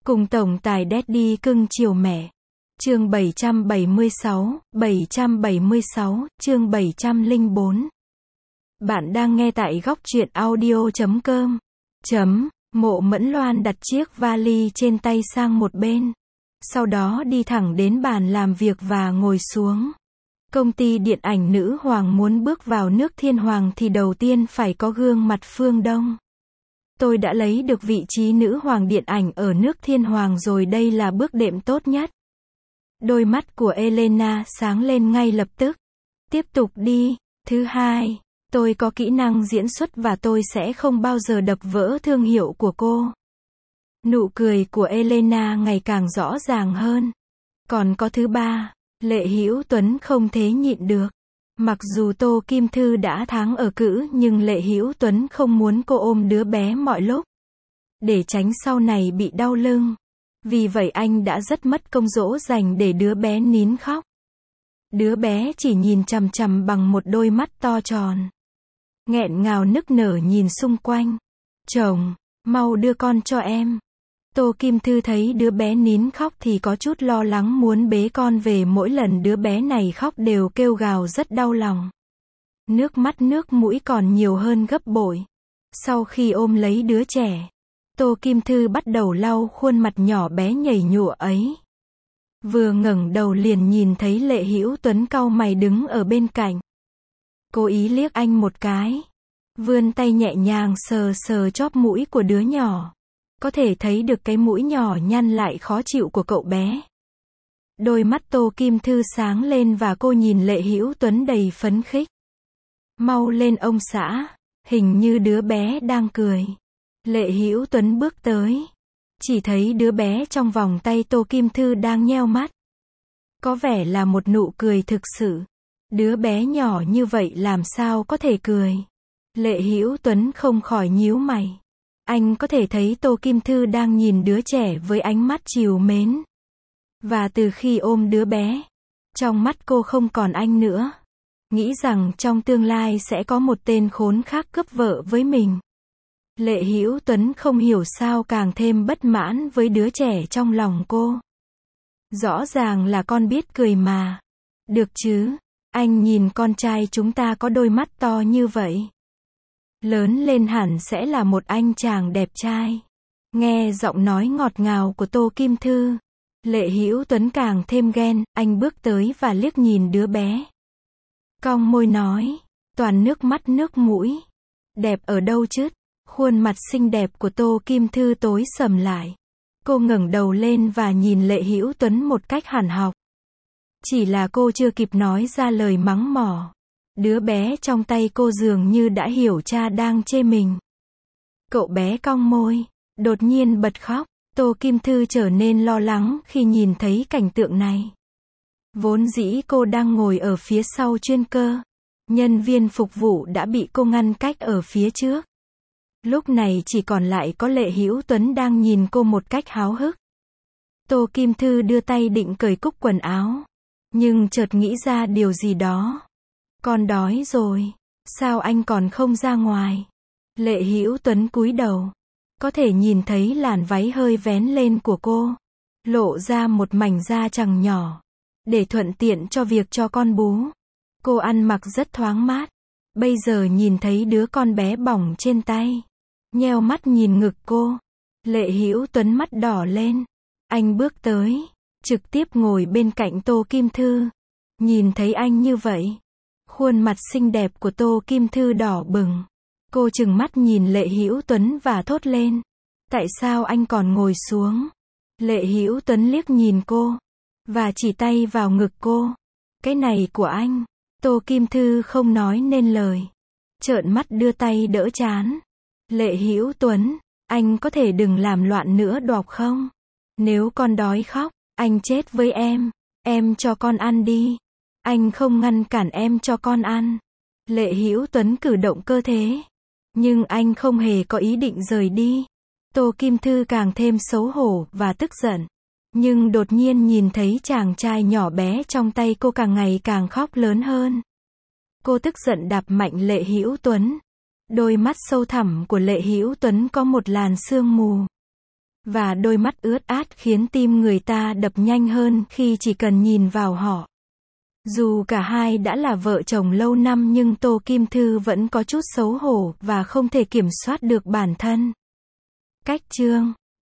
Cùng tổng tài Daddy cưng chiều mẹ. Chương 776, chương 704. Bạn đang nghe tại góc truyện audio.com. Mộ Mẫn Loan đặt chiếc vali trên tay sang một bên. Sau đó đi thẳng đến bàn làm việc và ngồi xuống. Công ty điện ảnh nữ hoàng muốn bước vào nước thiên hoàng thì đầu tiên phải có gương mặt Phương Đông. Tôi đã lấy được vị trí nữ hoàng điện ảnh ở nước thiên hoàng rồi, đây là bước đệm tốt nhất. Đôi mắt của Elena sáng lên ngay lập tức. Tiếp tục đi. Thứ hai, tôi có kỹ năng diễn xuất và tôi sẽ không bao giờ đập vỡ thương hiệu của cô. Nụ cười của Elena ngày càng rõ ràng hơn. Còn có thứ ba, Lệ Hữu Tuấn không thể nhịn được. Mặc dù Tô Kim Thư đã thắng ở cữ nhưng Lệ Hữu Tuấn không muốn cô ôm đứa bé mọi lúc, để tránh sau này bị đau lưng. Vì vậy anh đã rất mất công dỗ dành để đứa bé nín khóc. Đứa bé chỉ nhìn chằm chằm bằng một đôi mắt to tròn, nghẹn ngào nức nở nhìn xung quanh. Chồng, mau đưa con cho em. Tô Kim Thư thấy đứa bé nín khóc thì có chút lo lắng muốn bế con về, mỗi lần đứa bé này khóc đều kêu gào rất đau lòng. Nước mắt nước mũi còn nhiều hơn gấp bội. Sau khi ôm lấy đứa trẻ, Tô Kim Thư bắt đầu lau khuôn mặt nhỏ bé nhầy nhụa ấy. Vừa ngẩng đầu liền nhìn thấy Lệ Hữu Tuấn cau mày đứng ở bên cạnh. Cố ý liếc anh một cái, vươn tay nhẹ nhàng sờ sờ chóp mũi của đứa nhỏ. Có thể thấy được cái mũi nhỏ nhăn lại khó chịu của cậu bé. Đôi mắt Tô Kim Thư sáng lên và cô nhìn Lệ Hữu Tuấn đầy phấn khích. Mau lên ông xã, hình như đứa bé đang cười. Lệ Hữu Tuấn bước tới, chỉ thấy đứa bé trong vòng tay Tô Kim Thư đang nheo mắt. Có vẻ là một nụ cười thực sự. Đứa bé nhỏ như vậy làm sao có thể cười? Lệ Hữu Tuấn không khỏi nhíu mày. Anh có thể thấy Tô Kim Thư đang nhìn đứa trẻ với ánh mắt trìu mến. Và từ khi ôm đứa bé, trong mắt cô không còn anh nữa. Nghĩ rằng trong tương lai sẽ có một tên khốn khác cướp vợ với mình. Lệ Hữu Tuấn không hiểu sao càng thêm bất mãn với đứa trẻ trong lòng cô. Rõ ràng là con biết cười mà. Được chứ, anh nhìn con trai chúng ta có đôi mắt to như vậy. Lớn lên hẳn sẽ là một anh chàng đẹp trai. Nghe giọng nói ngọt ngào của Tô Kim Thư, Lệ Hữu Tuấn càng thêm ghen. Anh bước tới và liếc nhìn đứa bé, cong môi nói, toàn nước mắt nước mũi. Đẹp ở đâu chứ? Khuôn mặt xinh đẹp của Tô Kim Thư tối sầm lại. Cô ngẩng đầu lên và nhìn Lệ Hữu Tuấn một cách hằn học. Chỉ là cô chưa kịp nói ra lời mắng mỏ, đứa bé trong tay cô dường như đã hiểu cha đang chê mình. Cậu bé cong môi, đột nhiên bật khóc. Tô Kim Thư trở nên lo lắng khi nhìn thấy cảnh tượng này. Vốn dĩ cô đang ngồi ở phía sau chuyên cơ. Nhân viên phục vụ đã bị cô ngăn cách ở phía trước. Lúc này chỉ còn lại có Lệ Hữu Tuấn đang nhìn cô một cách háo hức. Tô Kim Thư đưa tay định cởi cúc quần áo, nhưng chợt nghĩ ra điều gì đó. Con đói rồi, sao anh còn không ra ngoài? Lệ Hữu Tuấn cúi đầu, có thể nhìn thấy làn váy hơi vén lên của cô, lộ ra một mảnh da chằng nhỏ, để thuận tiện cho việc cho con bú. Cô ăn mặc rất thoáng mát, bây giờ nhìn thấy đứa con bé bỏng trên tay, nheo mắt nhìn ngực cô. Lệ Hữu Tuấn mắt đỏ lên, anh bước tới, trực tiếp ngồi bên cạnh Tô Kim Thư. Nhìn thấy anh như vậy, khuôn mặt xinh đẹp của Tô Kim Thư đỏ bừng. Cô trừng mắt nhìn Lệ Hữu Tuấn và thốt lên, tại sao anh còn ngồi xuống? Lệ Hữu Tuấn liếc nhìn cô, và chỉ tay vào ngực cô. Cái này của anh. Tô Kim Thư không nói nên lời, trợn mắt đưa tay đỡ trán. Lệ Hữu Tuấn, anh có thể đừng làm loạn nữa được không? Nếu con đói khóc, anh chết với em cho con ăn đi. Anh không ngăn cản em cho con ăn. Lệ Hữu Tuấn cử động cơ thể, nhưng anh không hề có ý định rời đi. Tô Kim Thư càng thêm xấu hổ và tức giận. Nhưng đột nhiên nhìn thấy chàng trai nhỏ bé trong tay cô càng ngày càng khóc lớn hơn. Cô tức giận đạp mạnh Lệ Hữu Tuấn. Đôi mắt sâu thẳm của Lệ Hữu Tuấn có một làn sương mù. và đôi mắt ướt át khiến tim người ta đập nhanh hơn khi chỉ cần nhìn vào họ. Dù cả hai đã là vợ chồng lâu năm nhưng Tô Kim Thư vẫn có chút xấu hổ và không thể kiểm soát được bản thân. Cách chương